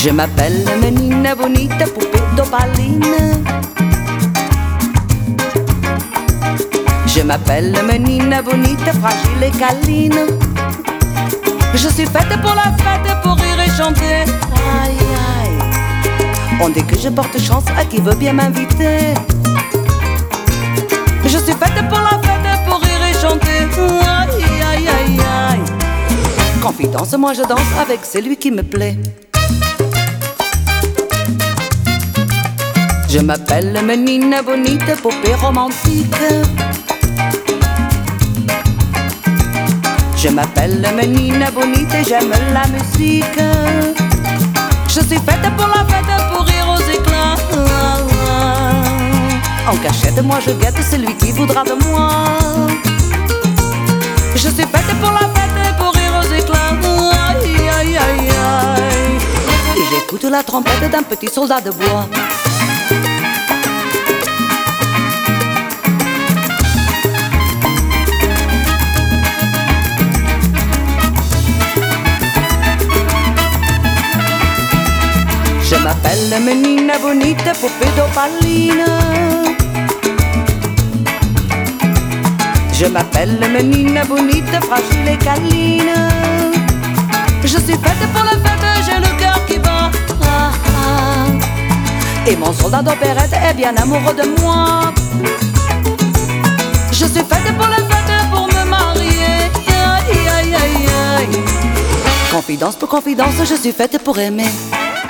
Je m'appelle Menina Bonita, poupée d'opaline. Je m'appelle Menina Bonita, fragile et câline. Je suis faite pour la fête, pour rire et chanter. Aïe aïe. On dit que je porte chance à qui veut bien m'inviter. Je suis faite pour la fête, pour rire et chanter. Aïe aïe aïe aïe. Confidence, moi je danse avec celui qui me plaît. Je m'appelle Menina Bonita, poupée romantique. Je m'appelle Menina Bonita, j'aime la musique. Je suis faite pour la fête, pour rire aux éclats. En cachette, moi je guette celui qui voudra de moi. Je suis faite pour la fête, pour rire aux éclats. Aïe aïe aïe aïe. Et j'écoute la trompette d'un petit soldat de bois. Je m'appelle Menina Bonita, poupée d'opaline. Je m'appelle Menina Bonita, fragile et câline. Je suis faite pour la fête, j'ai le cœur qui bat. Ah, ah. Et mon soldat d'opérette est bien amoureux de moi. Je suis faite pour la fête, pour me marier. Aïe aïe aïe aïe. Confidence pour confidence, je suis faite pour aimer.